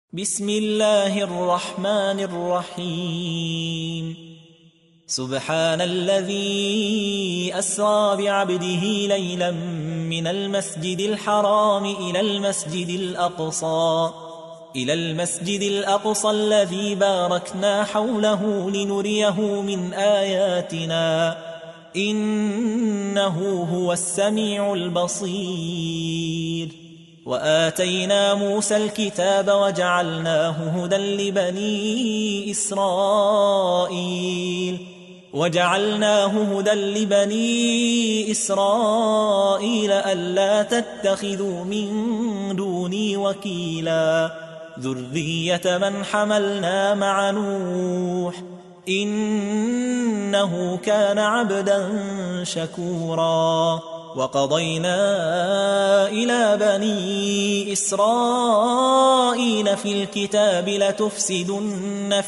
بسم الله الرحمن الرحيم سبحان الذي أسرى بعبده ليلا من المسجد الحرام إلى المسجد الأقصى الذي باركنا حوله لنريه من آياتنا إنه هو السميع البصير. وآتينا موسى الكتاب وجعلناه هدى لبني إسرائيل ألا تتخذوا من دوني وكيلا ذرية من حملنا مع نوح إنه كان عبدا شكورا. وقضينا إلى بني إسرائيل في الكتاب لتفسدن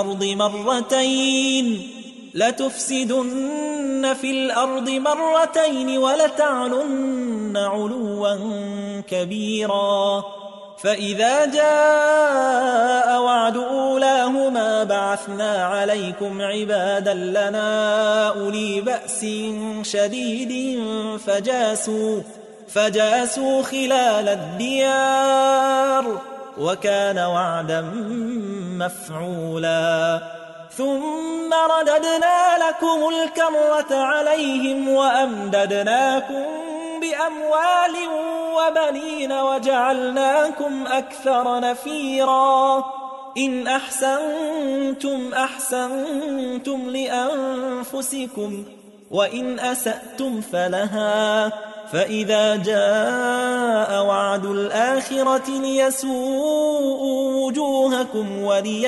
في الأرض مرتين ولتعلن علوا كبيرا. فإذا جاء وعد أولاهما بعثنا عليكم عبادا لنا أولي بأس شديد فجاسوا خلال الديار وكان وعدا مفعولا. ثم رددنا لكم الكرة عليهم وأمددناكم بأموال وبنين وجعلناكم أكثر نفيرا. إن أحسنتم لأنفسكم وإن أسأتم فلها. فإذا جاء وعد الآخرة ليسوءوا وجوهكم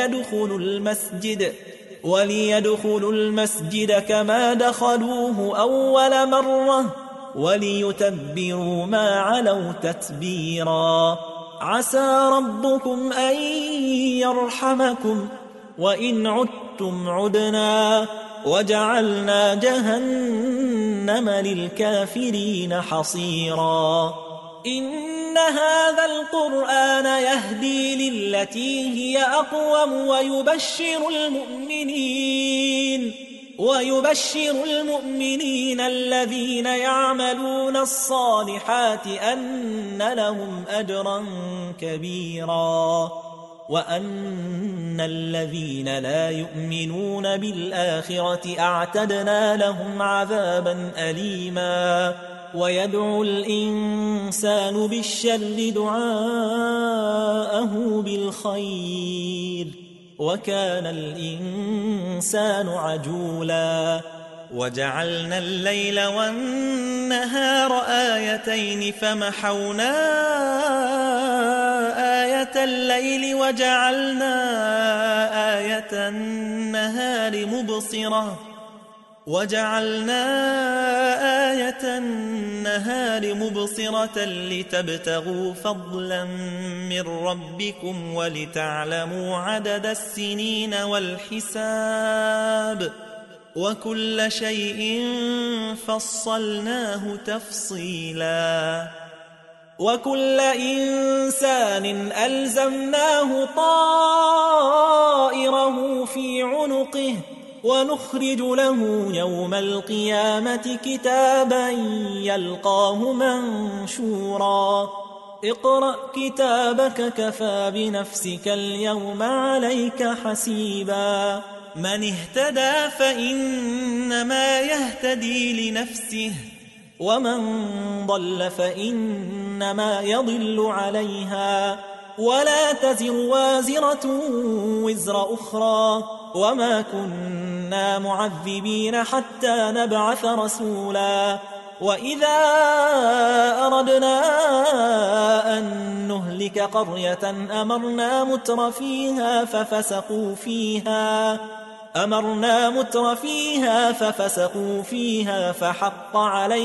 وليدخلوا المسجد كما دخلوه أول مرة وليتبروا ما علوا تتبيرا. عسى ربكم أن يرحمكم وإن عدتم عدنا وجعلنا جهنم للكافرين حصيرا. إن هذا القرآن يهدي للتي هي أقوم ويبشر المؤمنين الذين يعملون الصالحات أن لهم أجرا كبيرا وأن الذين لا يؤمنون بالآخرة أعتدنا لهم عذابا أليما. ويدعو الإنسان بالشر دعاءه بالخير وكان الإنسان عجولا. وجعلنا الليل والنهار آيتين فمحونا آية الليل وجعلنا آية النهار مبصرة لتبتغوا فضلا من ربكم ولتعلموا عدد السنين والحساب وكل شيء فصلناه تفصيلا. وكل إنسان ألزمناه طائره في عنقه ونخرج له يوم القيامة كتابا يلقاه منشورا. اقرأ كتابك كفى بنفسك اليوم عليك حسيبا. من اهتدى فإنما يهتدي لنفسه ومن ضل فإنما يضل عليها ولا تزر وازرة وزر أخرى وما كنا معذبين حتى نبعث رسولا. وإذا أردنا أن نهلك قرية أمرنا متر فيها فحق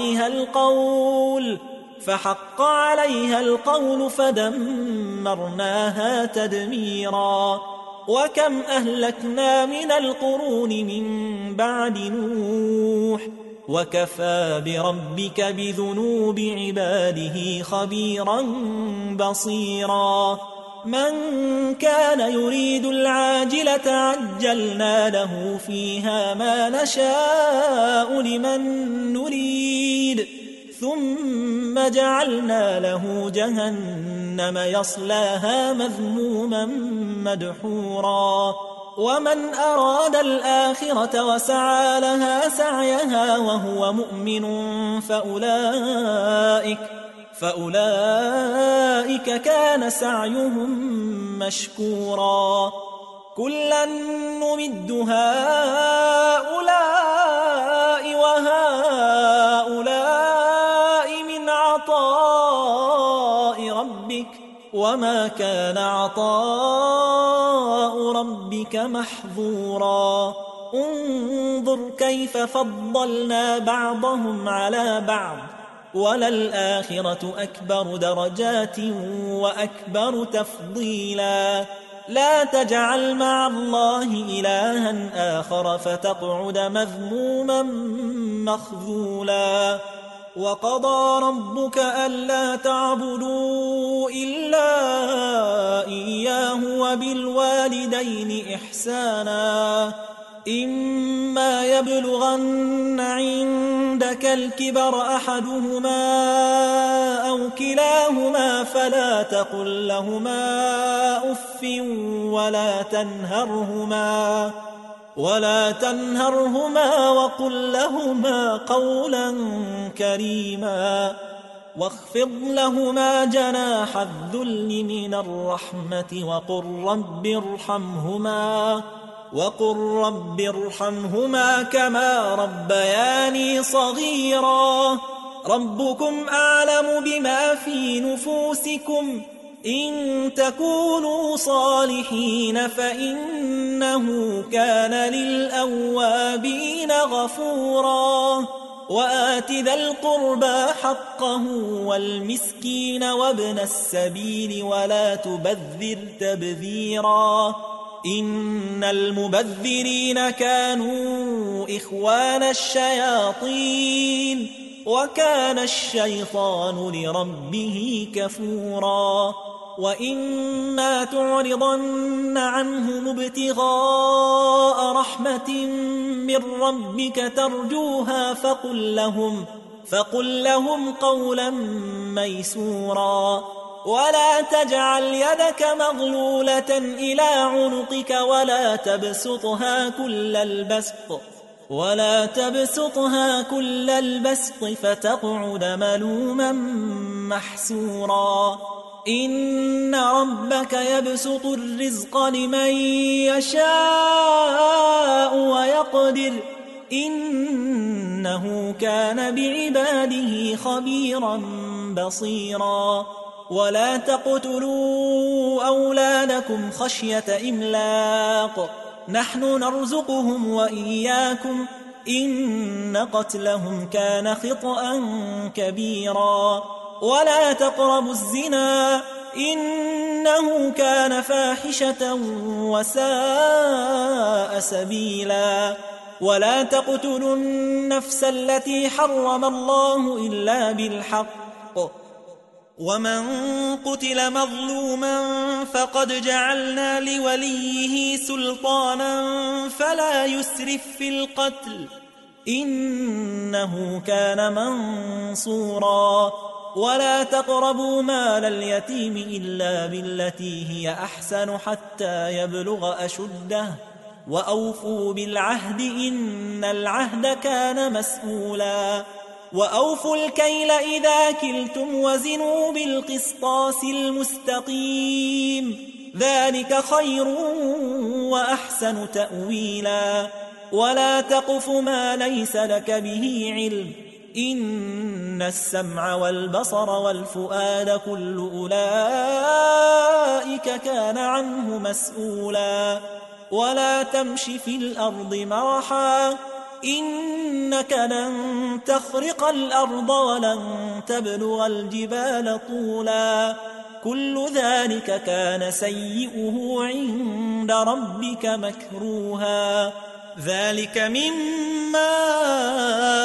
عليها القول فدمرناها تدميرا. وكم أهلكنا من القرون من بعد نوح وكفى بربك بذنوب عباده خبيرا بصيرا. من كان يريد العاجلة عجلنا له فيها ما نشاء لمن نريد ثم جعلنا له جهنم يصلاها مذموما مدحورا ومن أراد الآخرة وسعى لها سعيها وهو مؤمن فأولئك كان سعيهم مشكورا كلا نمد هؤلاء وهؤلاء من عطاء ربك وما كان عطاء ربك محظورا انظر كيف فضلنا بعضهم على بعض وللآخرة أكبر درجات وأكبر تفضيلا لا تجعل مع الله إلها آخر فتقعد مذموما مخذولا وقضى ربك ألا تعبدوا إلا إياه وبالوالدين إحسانا إما يبلغن عندك الكبر أحدهما أو كلاهما فلا تقل لهما أف ولا تنهرهما وقل لهما قولا كريما واخفض لهما جناح الذل من الرحمة وقل رب ارحمهما كما ربياني صغيرا ربكم أعلم بما في نفوسكم إن تكونوا صالحين فإنه كان للأوابين غفورا وآت ذا القربى حقه والمسكين وابن السبيل ولا تبذر تبذيرا إن المبذرين كانوا إخوان الشياطين وكان الشيطان لربه كفورا وإما تعرضن عنهم ابتغاء رحمة من ربك ترجوها فقل لهم قولا ميسورا ولا تجعل يدك مغلولة إلى عنقك ولا تبسطها كل البسط فتقعد ملوما محسورا إن ربك يبسط الرزق لمن يشاء ويقدر إنه كان بعباده خبيرا بصيرا ولا تقتلوا أولادكم خشية إملاق نحن نرزقهم وإياكم إن قتلهم كان خطأ كبيرا ولا تقربوا الزنا إنه كان فاحشة وساء سبيلا ولا تقتلوا النفس التي حرم الله إلا بالحق ومن قتل مظلوما فقد جعلنا لوليه سلطانا فلا يسرف في القتل إنه كان منصورا ولا تقربوا مال اليتيم إلا بالتي هي أحسن حتى يبلغ أشده وأوفوا بالعهد إن العهد كان مسؤولا وأوفوا الكيل إذا كلتم وزنوا بالقسطاس المستقيم ذلك خير وأحسن تأويلا ولا تقف ما ليس لك به علم إن السمع والبصر والفؤاد كل أولئك كان عنه مسؤولا ولا تمش في الأرض مرحا إنك لن تخرق الأرض ولن تبلغ الجبال طولا كل ذلك كان سيئه عند ربك مكروها ذلك مما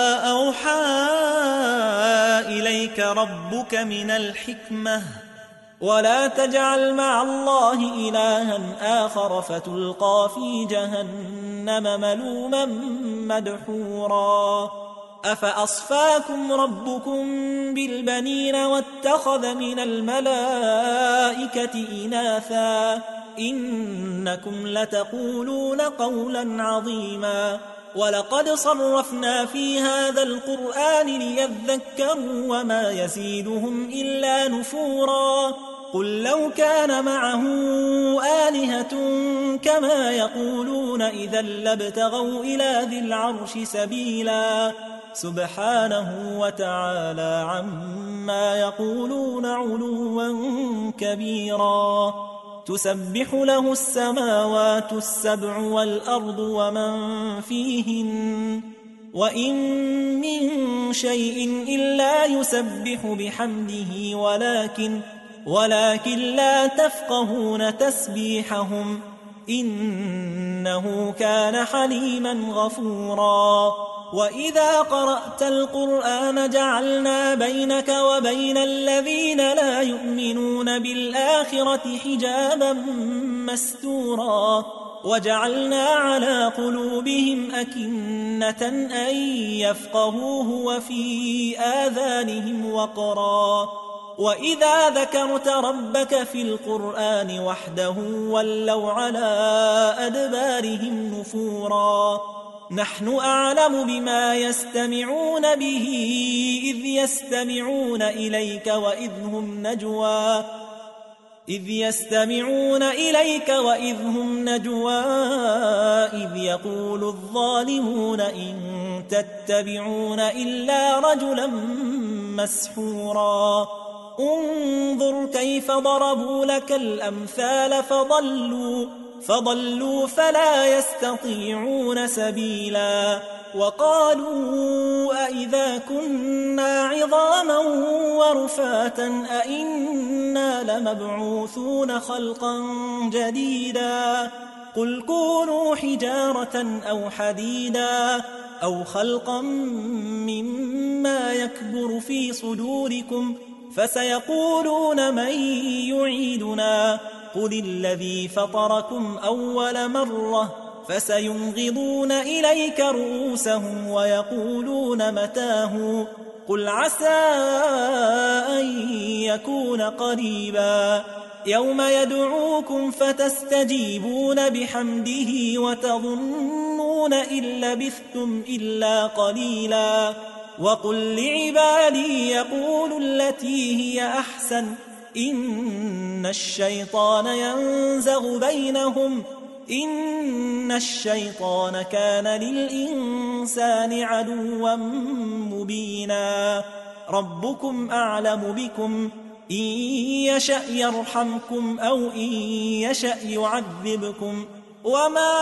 أوحى إليك ربك من الحكمة ولا تجعل مع الله إلها آخر فتلقى في جهنم ملوما مدحورا أفأصفاكم ربكم بالبنين واتخذ من الملائكة إناثا إنكم لتقولون قولا عظيما ولقد صرفنا في هذا القرآن ليذكروا وما يزيدهم إلا نفورا قل لو كان معه آلهة كما يقولون إذا لابتغوا إلى ذي العرش سبيلا سبحانه وتعالى عما يقولون علوا كبيرا تسبح له السماوات السبع والأرض ومن فيهن وإن من شيء إلا يسبح بحمده ولكن لا تفقهون تسبيحهم إنه كان حليما غفورا وإذا قرأت القرآن جعلنا بينك وبين الذين لا يؤمنون بالآخرة حجابا مستورا وجعلنا على قلوبهم أكنة أن يفقهوه وفي آذانهم وقرا وإذا ذكرت ربك في القرآن وحده ولوا على أدبارهم نفورا نحن أعلم بما يستمعون به إذ يستمعون إليك وإذ هم نجوى إذ يقول الظالمون إن تتبعون إلا رجلا مسحورا انظر كيف ضربوا لك الأمثال فضلوا فلا يستطيعون سبيلا وقالوا أئذا كنا عظاما ورفاتا أئنا لمبعوثون خلقا جديدا قل كونوا حجارة أو حديدا أو خلقا مما يكبر في صدوركم فسيقولون من يعيدنا قل الذي فطركم أول مرة فسينغضون إليك رؤوسهم ويقولون متاه قل عسى أن يكون قريبا يوم يدعوكم فتستجيبون بحمده وتظنون إن لبثتم إلا قليلا وقل لعبادي يقولوا التي هي أحسن إن الشيطان ينزغ بينهم إن الشيطان كان للإنسان عدوا مبينا ربكم أعلم بكم إن يشأ يرحمكم أو إن يشأ يعذبكم وما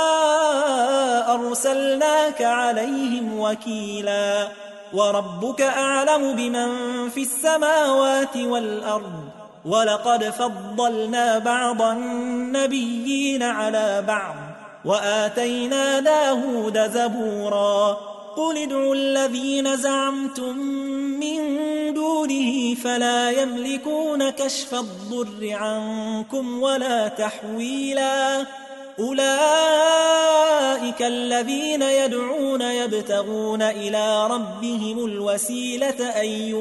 أرسلناك عليهم وكيلا وربك أعلم بمن في السماوات والأرض ولقد فضلنا بعض النبيين على بعض وآتينا داود زبورا قل ادعوا الذين زعمتم من دونه فلا يملكون كشف الضر عنكم ولا تحويلا أولئك الذين يدعون يبتغون إلى ربهم الوسيلة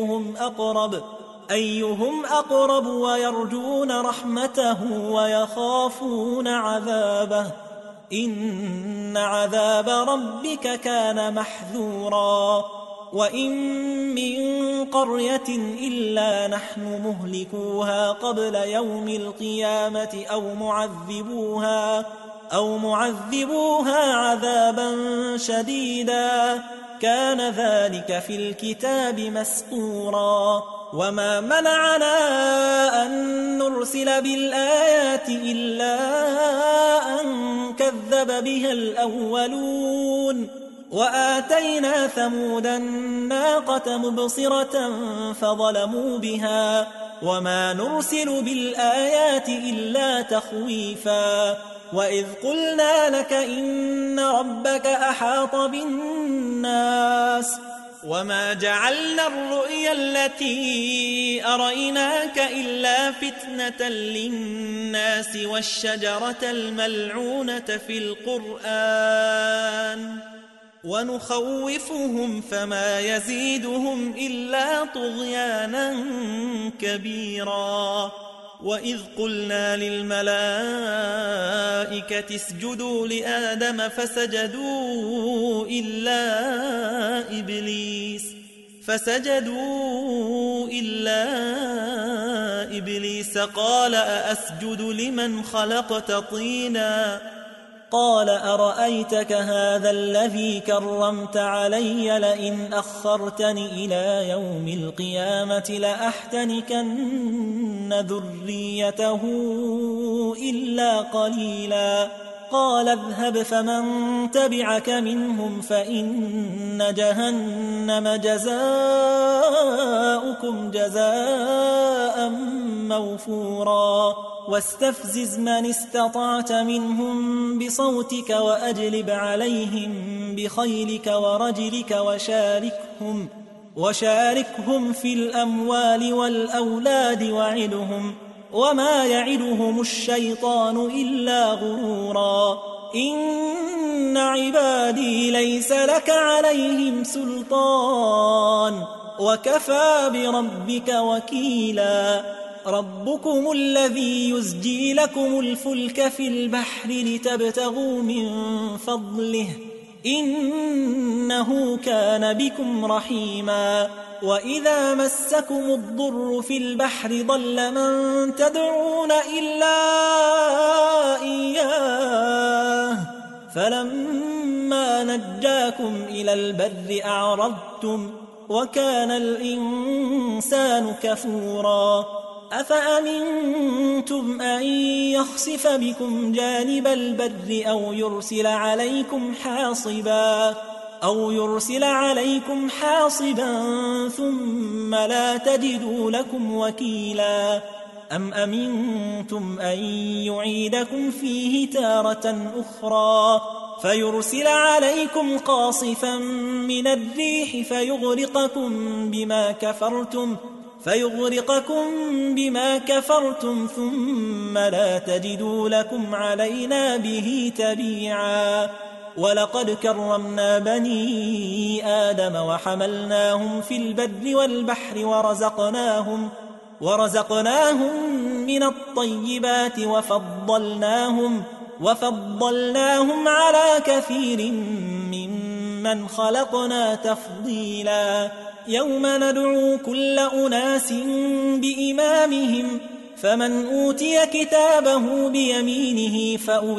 أيهم أقرب ويرجون رحمته ويخافون عذابه إن عذاب ربك كان محذورا وإن من قرية إلا نحن مهلكوها قبل يوم القيامة أو معذبوها عذابا شديدا كان ذلك في الكتاب مسطورا وما منعنا أن نرسل بالآيات إلا أن كذب بها الأولون وآتينا ثمود الناقة مبصرة فظلموا بها وما نرسل بالآيات إلا تخويفا وإذ قلنا لك إن ربك أحاط بالناس وما جعلنا الرؤيا التي أريناك إلا فتنة للناس والشجرة الملعونة في القرآن ونخوفهم فما يزيدهم إلا طغيانا كبيرا. وإذ قلنا للملائكة اسجدوا لآدم فسجدوا إلا إبليس قال أأسجد لمن خلقت طينا قال أرأيتك هذا الذي كرمت علي لئن أخرتني إلى يوم القيامة لأحتنكن ذريته إلا قليلا. قال اذهب فمن تبعك منهم فإن جهنم جزاؤكم جزاء موفورا. واستفزز من استطعت منهم بصوتك وأجلب عليهم بخيلك ورجلك وشاركهم في الأموال والأولاد وعدهم وما يعدهم الشيطان إلا غرورا. إن عبادي ليس لك عليهم سلطان وكفى بربك وكيلا. ربكم الذي يزجي لكم الفلك في البحر لتبتغوا من فضله إنه كان بكم رحيما. وإذا مسكم الضر في البحر ضل من تدعون إلا إياه فلما نجاكم إلى البر أعرضتم وكان الإنسان كفورا. أفأمنتم أن يخسف بكم جانب البر أو يرسل عليكم حاصبا ثم لا تجدوا لكم وكيلا. أم أمنتم أن يعيدكم فيه تارة أخرى فيرسل عليكم قاصفا من الريح فيغرقكم بما كفرتم ثم لا تجدوا لكم علينا به تبيعا. ولقد كرمنا بني آدم وحملناهم في البر والبحر ورزقناهم من الطيبات وفضلناهم على كثير ممن خلقنا تفضيلا. يوم ندعو كل أناس بإمامهم فمن أوتي كتابه بيمينه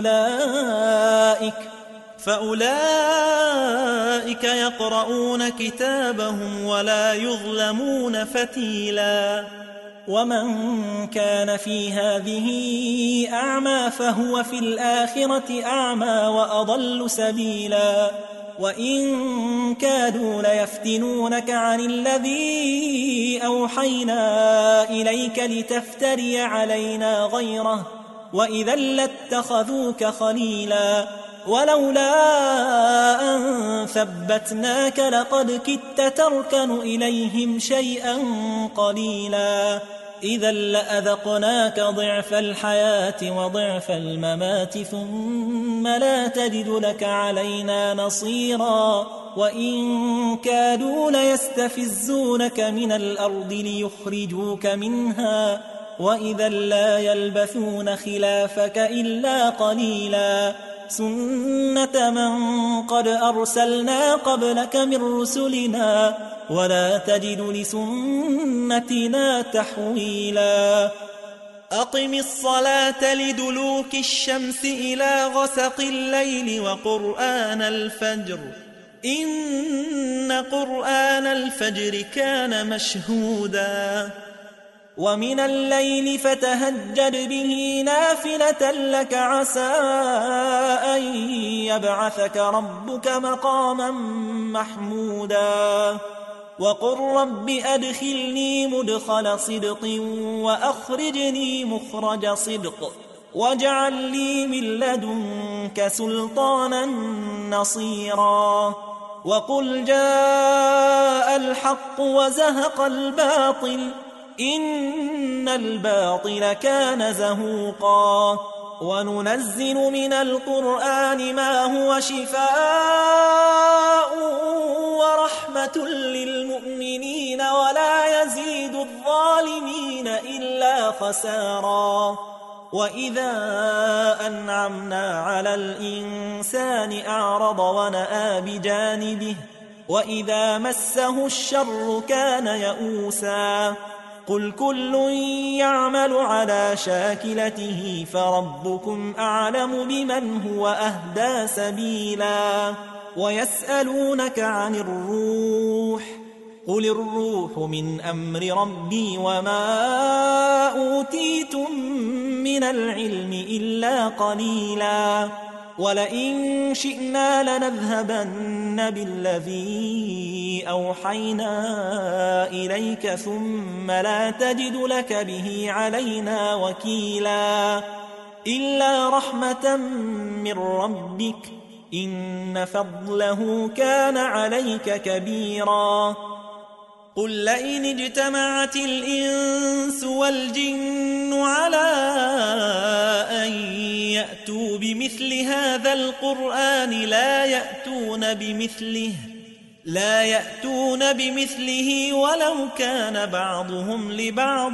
فأولئك يقرؤون كتابهم ولا يظلمون فتيلا. ومن كان في هذه أعمى فهو في الآخرة أعمى وأضل سبيلا. وإن كادوا ليفتنونك عن الذي أوحينا إليك لتفتري علينا غيره وإذا لاتخذوك خليلا. ولولا أن ثبتناك لقد كدت تركن إليهم شيئا قليلا. إذا لأذقناك ضعف الحياة وضعف الممات ثم لا تجد لك علينا نصيرا. وإن كادوا ليستفزونك من الأرض ليخرجوك منها وإذا لا يلبثون خلافك إلا قليلا. سنة من قد أرسلنا قبلك من رسلنا ولا تجد لسنتنا تحويلا. أقم الصلاة لدلوك الشمس إلى غسق الليل وقرآن الفجر إن قرآن الفجر كان مشهودا. ومن الليل فتهجد به نافلة لك عسى أن يبعثك ربك مقاما محمودا. وقل رب أدخلني مدخل صدق وأخرجني مخرج صدق واجعل لي من لدنك سلطانا نصيرا. وقل جاء الحق وزهق الباطل إن الباطل كان زهوقا وننزل من القرآن ما هو شفاء ورحمة للمؤمنين ولا يزيد الظالمين إلا خسارا وإذا أنعمنا على الإنسان أعرض ونأى بجانبه وإذا مسه الشر كان يئوسا قل كل يعمل على شاكلته فربكم أعلم بمن هو أهدى سبيلا ويسألونك عن الروح قل الروح من أمر ربي وما أوتيتم من العلم إلا قليلا ولئن شئنا لنذهبن بالذي أوحينا إليك ثم لا تجد لك به علينا وكيلا إلا رحمة من ربك إن فضله كان عليك كبيرا قل لئن اجتمعت الإنس والجن على أن يأتوا بمثل هذا القرآن لا يأتون بمثله ولو كان بعضهم لبعض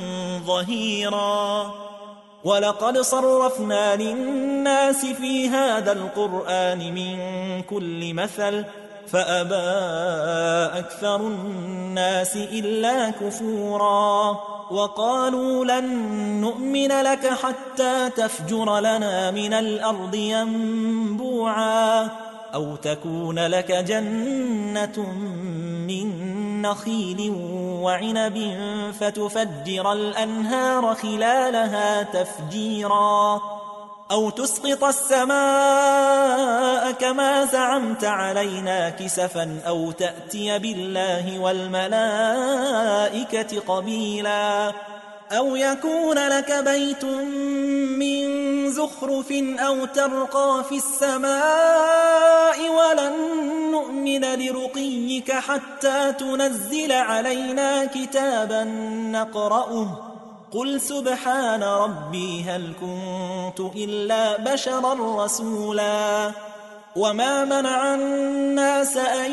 ظهيرا ولقد صرفنا للناس في هذا القرآن من كل مثل فأبى أكثر الناس إلا كفورا وقالوا لن نؤمن لك حتى تفجر لنا من الأرض ينبوعا أو تكون لك جنة من نخيل وعنب فتفجر الأنهار خلالها تفجيرا أو تسقط السماء كما زعمت علينا كسفا أو تأتي بالله والملائكة قبيلا أو يكون لك بيت من زخرف أو ترقى في السماء ولن نؤمن لرقيك حتى تنزل علينا كتابا نقرأه قل سبحان ربي هل كنت إلا بشرا رسولا وما منع الناس أن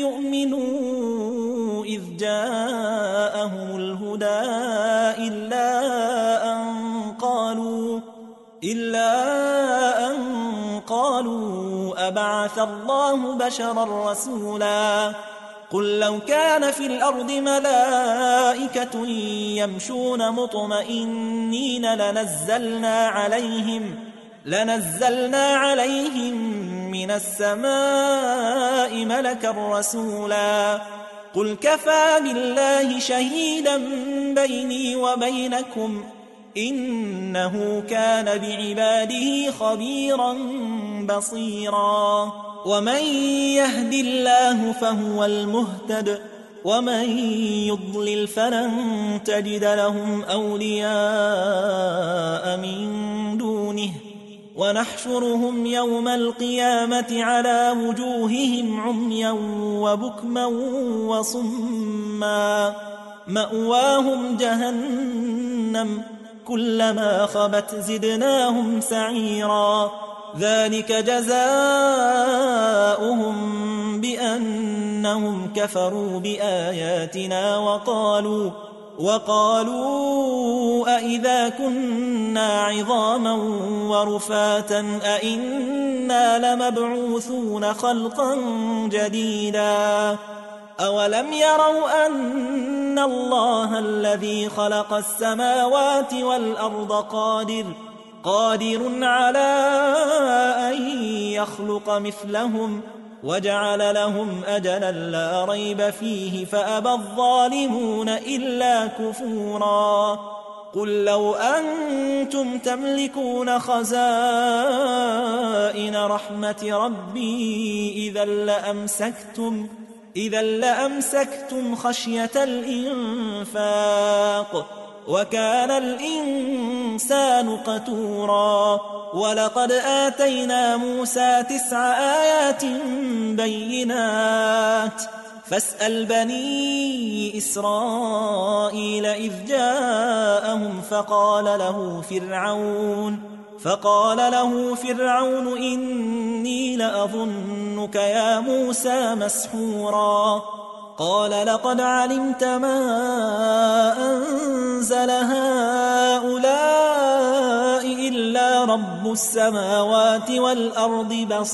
يؤمنوا إذ جاءهم الهدى إلا أن قالوا أبعث الله بشرا رسولا قل لو كان في الأرض ملائكة يمشون مطمئنين لنزلنا عليهم من السماء ملكا رسولا قل كفى بالله شهيدا بيني وبينكم إنه كان بعباده خبيرا بصيرا ومن يهد الله فهو المهتد ومن يضلل فلن تجد لهم أولياء من دونه ونحشرهم يوم القيامة على وجوههم عميا وبكما وصما مأواهم جهنم كلما خبت زدناهم سعيرا ذلك جزاؤهم بأنهم كفروا بآياتنا وقالوا أئذا كنا عظاما ورفاتا أئنا لمبعوثون خلقا جديدا أولم يروا أن الله الذي خلق السماوات والأرض قادر على أن يخلق مثلهم وجعل لهم أجلا لا ريب فيه فأبى الظالمون إلا كفورا قل لو أنتم تملكون خزائن رحمة ربي إذا لأمسكتم خشية الإنفاق وكان الإنسان قتورا ولقد آتينا موسى 9 آيات بينات فاسأل بني إسرائيل إذ جاءهم فقال له فرعون إني لأظنك يا موسى مسحورا قال لقد علمت ما أنزل هؤلاء إلا رب السماوات والأرض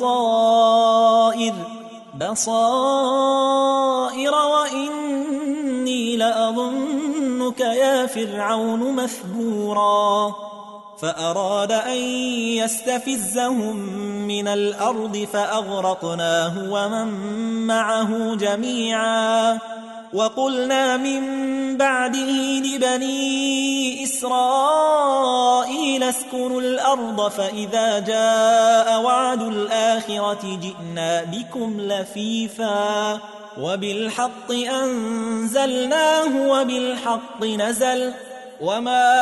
بصائر وإني لأظنك يا فرعون مثبورا فأراد أن يستفزهم من الأرض فأغرقناه ومن معه جميعا وقلنا من بعده لبني إسرائيل اسكنوا الأرض فإذا جاء وعد الآخرة جئنا بكم لفيفا وبالحق أنزلناه وبالحق نزل وما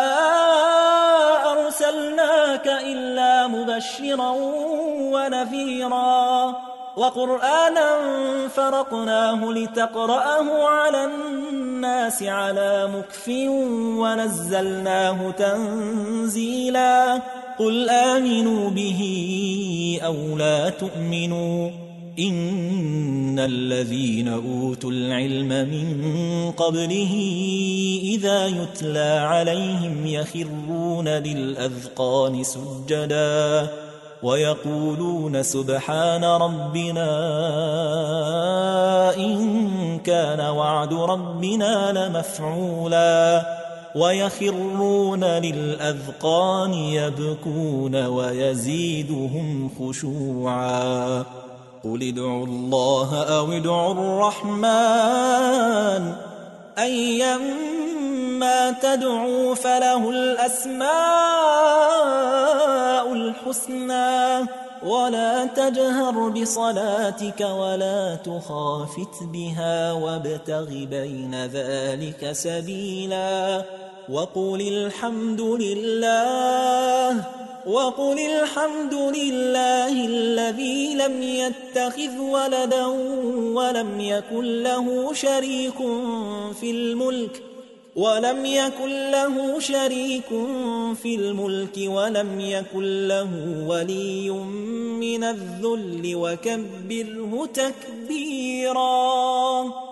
أرسلناك إلا مبشرا ونذيرا وقرآنا فرقناه لتقرأه على الناس على مكث ونزلناه تنزيلا قل آمنوا به أو لا تؤمنوا إن الذين أوتوا العلم من قبله إذا يتلى عليهم يخرون للأذقان سجدا ويقولون سبحان ربنا إن كان وعد ربنا لمفعولا ويخرون للأذقان يبكون ويزيدهم خشوعا قل ادعوا الله أو ادعوا الرحمن أيما تدعوا فله الأسماء الحسنى ولا تجهر بصلاتك ولا تخافت بها وابتغ بين ذلك سبيلا وقل الحمد لله الذي لم يتخذ ولدا ولم يكن له شريك في الملك ولم يكن له ولي من الذل وكبره تكبيرا